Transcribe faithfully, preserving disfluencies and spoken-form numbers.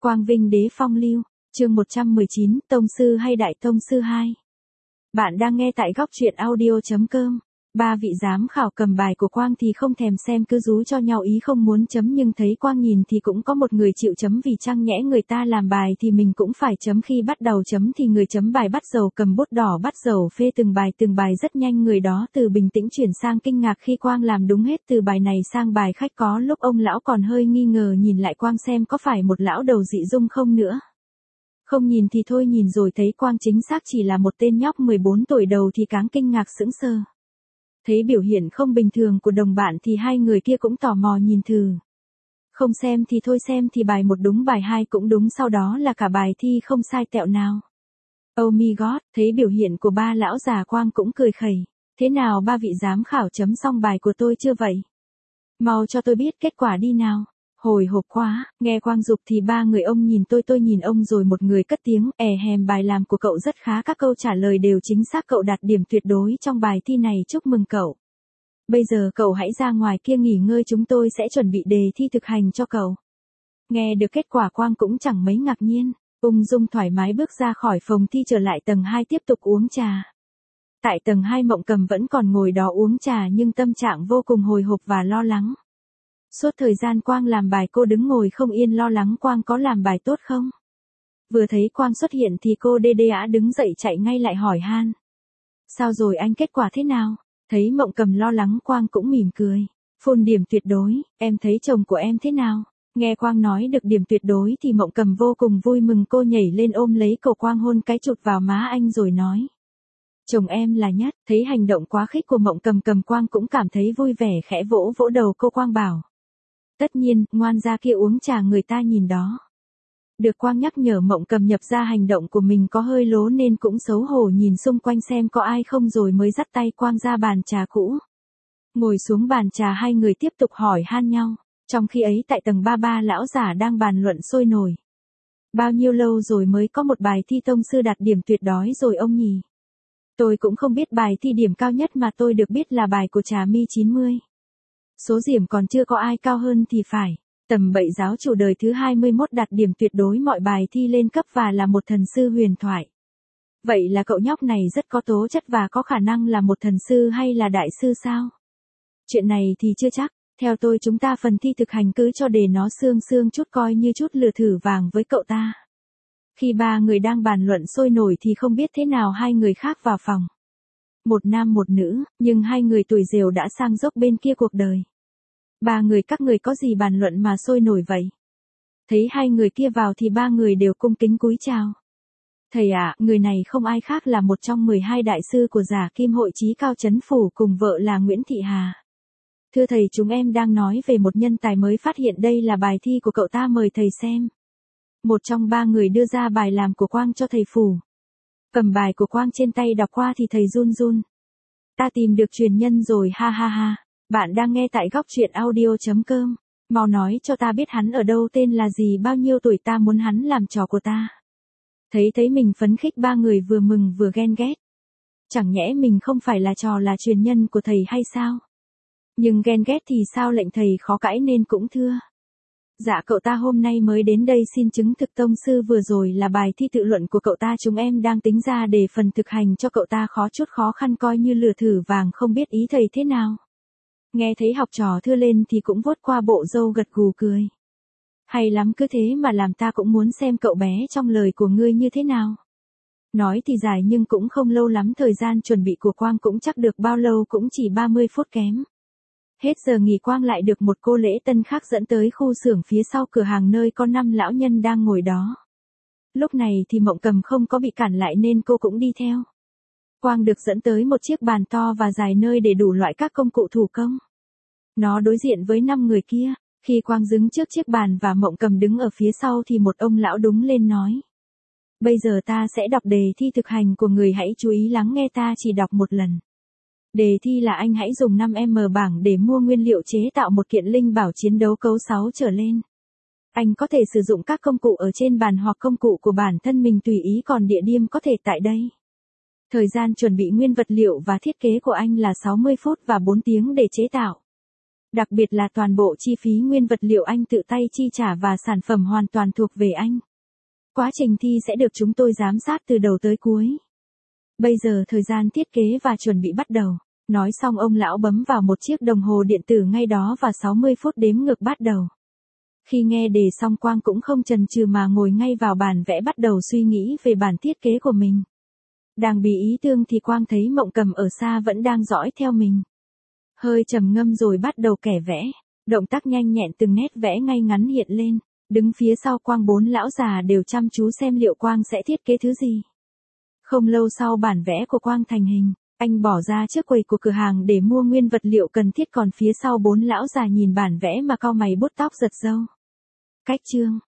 Quang Vinh Đế Phong Lưu, chương một trăm mười chín, Tông Sư hay Đại Tông Sư hai. Bạn đang nghe tại góc truyện audio chấm com. Ba vị giám khảo cầm bài của Quang thì không thèm xem cứ rú cho nhau ý không muốn chấm, nhưng thấy Quang nhìn thì cũng có một người chịu chấm, vì chăng nhẽ người ta làm bài thì mình cũng phải chấm. Khi bắt đầu chấm thì người chấm bài bắt dầu cầm bút đỏ bắt dầu phê từng bài từng bài rất nhanh, người đó từ bình tĩnh chuyển sang kinh ngạc khi Quang làm đúng hết từ bài này sang bài khách. Có lúc ông lão còn hơi nghi ngờ nhìn lại Quang xem có phải một lão đầu dị dung không nữa. Không nhìn thì thôi, nhìn rồi thấy Quang chính xác chỉ là một tên nhóc mười bốn tuổi đầu thì càng kinh ngạc sững sờ. Thấy biểu hiện không bình thường của đồng bạn thì hai người kia cũng tò mò nhìn thử. Không xem thì thôi, xem thì bài một đúng bài hai cũng đúng, sau đó là cả bài thi không sai tẹo nào. Oh my god, thấy biểu hiện của ba lão già Quang cũng cười khẩy. Thế nào ba vị giám khảo chấm xong bài của tôi chưa vậy? Mau cho tôi biết kết quả đi nào. Hồi hộp quá, nghe Quang dục thì ba người ông nhìn tôi, tôi nhìn ông, rồi một người cất tiếng, è hèm bài làm của cậu rất khá, các câu trả lời đều chính xác, cậu đạt điểm tuyệt đối trong bài thi này, chúc mừng cậu. Bây giờ cậu hãy ra ngoài kia nghỉ ngơi, chúng tôi sẽ chuẩn bị đề thi thực hành cho cậu. Nghe được kết quả Quang cũng chẳng mấy ngạc nhiên, ung dung thoải mái bước ra khỏi phòng thi, trở lại tầng hai tiếp tục uống trà. Tại tầng hai Mộng Cầm vẫn còn ngồi đó uống trà nhưng tâm trạng vô cùng hồi hộp và lo lắng. Suốt thời gian Quang làm bài cô đứng ngồi không yên, lo lắng Quang có làm bài tốt không. Vừa thấy Quang xuất hiện thì cô đê đê á đứng dậy chạy ngay lại hỏi han. Sao rồi anh, kết quả thế nào? Thấy Mộng Cầm lo lắng Quang cũng mỉm cười. Phun điểm tuyệt đối, em thấy chồng của em thế nào? Nghe Quang nói được điểm tuyệt đối thì Mộng Cầm vô cùng vui mừng, cô nhảy lên ôm lấy cậu Quang hôn cái chụt vào má anh rồi nói. Chồng em là nhất. Thấy hành động quá khích của Mộng Cầm, Cầm Quang cũng cảm thấy vui vẻ, khẽ vỗ vỗ đầu cô. Quang bảo. Tất nhiên, ngoan ra kia uống trà, người ta nhìn đó. Được Quang nhắc nhở, Mộng Cầm nhập ra hành động của mình có hơi lố nên cũng xấu hổ nhìn xung quanh xem có ai không rồi mới dắt tay Quang ra bàn trà cũ. Ngồi xuống bàn trà hai người tiếp tục hỏi han nhau. Trong khi ấy tại tầng ba, ba lão giả đang bàn luận sôi nổi. Bao nhiêu lâu rồi mới có một bài thi tông sư đạt điểm tuyệt đối rồi ông nhỉ? Tôi cũng không biết, bài thi điểm cao nhất mà tôi được biết là bài của Trà My chín mươi. Số điểm còn chưa có ai cao hơn thì phải. Tầm bậy giáo chủ đời thứ hai mươi mốt đạt điểm tuyệt đối mọi bài thi lên cấp và là một thần sư huyền thoại. Vậy là cậu nhóc này rất có tố chất và có khả năng là một thần sư hay là đại sư sao? Chuyện này thì chưa chắc. Theo tôi, chúng ta phần thi thực hành cứ cho đề nó xương xương chút, coi như chút lừa thử vàng với cậu ta. Khi ba người đang bàn luận sôi nổi thì không biết thế nào hai người khác vào phòng. Một nam một nữ, nhưng hai người tuổi rều đã sang dốc bên kia cuộc đời. Ba người, các người có gì bàn luận mà sôi nổi vậy? Thấy hai người kia vào thì ba người đều cung kính cúi chào. Thầy ạ, người này không ai khác là một trong mười hai đại sư của Giả Kim Hội Chí Cao Chấn Phủ cùng vợ là Nguyễn Thị Hà. Thưa thầy, chúng em đang nói về một nhân tài mới phát hiện, đây là bài thi của cậu ta, mời thầy xem. Một trong ba người đưa ra bài làm của Quang cho thầy Phủ. Cầm bài của Quang trên tay đọc qua thì thầy run run. Ta tìm được truyền nhân rồi, ha ha ha. Bạn đang nghe tại góc truyện audio chấm com. Mau nói cho ta biết hắn ở đâu, tên là gì, bao nhiêu tuổi, ta muốn hắn làm trò của ta. Thấy thấy mình phấn khích, ba người vừa mừng vừa ghen ghét. Chẳng nhẽ mình không phải là trò là truyền nhân của thầy hay sao? Nhưng ghen ghét thì sao, lệnh thầy khó cãi nên cũng thưa. Dạ cậu ta hôm nay mới đến đây xin chứng thực, tông sư vừa rồi là bài thi tự luận của cậu ta, chúng em đang tính ra để phần thực hành cho cậu ta khó chút khó khăn, coi như lừa thử vàng, không biết ý thầy thế nào. Nghe thấy học trò thưa lên thì cũng vuốt qua bộ râu gật gù cười. Hay lắm, cứ thế mà làm ta cũng muốn xem cậu bé trong lời của ngươi như thế nào. Nói thì dài nhưng cũng không lâu lắm, thời gian chuẩn bị của Quang cũng chắc được bao lâu, cũng chỉ ba mươi phút kém. Hết giờ nghỉ, Quang lại được một cô lễ tân khác dẫn tới khu xưởng phía sau cửa hàng nơi có năm lão nhân đang ngồi đó. Lúc này thì Mộng Cầm không có bị cản lại nên cô cũng đi theo. Quang được dẫn tới một chiếc bàn to và dài nơi để đủ loại các công cụ thủ công. Nó đối diện với năm người kia. Khi Quang đứng trước chiếc bàn và Mộng Cầm đứng ở phía sau thì một ông lão đúng lên nói. Bây giờ ta sẽ đọc đề thi thực hành của người, hãy chú ý lắng nghe, ta chỉ đọc một lần. Đề thi là anh hãy dùng năm M bảng để mua nguyên liệu chế tạo một kiện linh bảo chiến đấu cấu sáu trở lên. Anh có thể sử dụng các công cụ ở trên bàn hoặc công cụ của bản thân mình tùy ý, còn địa điểm có thể tại đây. Thời gian chuẩn bị nguyên vật liệu và thiết kế của anh là sáu mươi phút và bốn tiếng để chế tạo. Đặc biệt là toàn bộ chi phí nguyên vật liệu anh tự tay chi trả và sản phẩm hoàn toàn thuộc về anh. Quá trình thi sẽ được chúng tôi giám sát từ đầu tới cuối. Bây giờ thời gian thiết kế và chuẩn bị bắt đầu. Nói xong ông lão bấm vào một chiếc đồng hồ điện tử ngay đó và sáu mươi phút đếm ngược bắt đầu. Khi nghe đề xong Quang cũng không chần chừ mà ngồi ngay vào bàn vẽ bắt đầu suy nghĩ về bản thiết kế của mình. Đang bí ý tưởng thì Quang thấy Mộng Cầm ở xa vẫn đang dõi theo mình. Hơi trầm ngâm rồi bắt đầu kẻ vẽ, động tác nhanh nhẹn từng nét vẽ ngay ngắn hiện lên, đứng phía sau Quang bốn lão già đều chăm chú xem liệu Quang sẽ thiết kế thứ gì. Không lâu sau bản vẽ của Quang thành hình, anh bỏ ra trước quầy của cửa hàng để mua nguyên vật liệu cần thiết còn phía sau bốn lão già nhìn bản vẽ mà cau mày bút tóc giật râu. Cách chương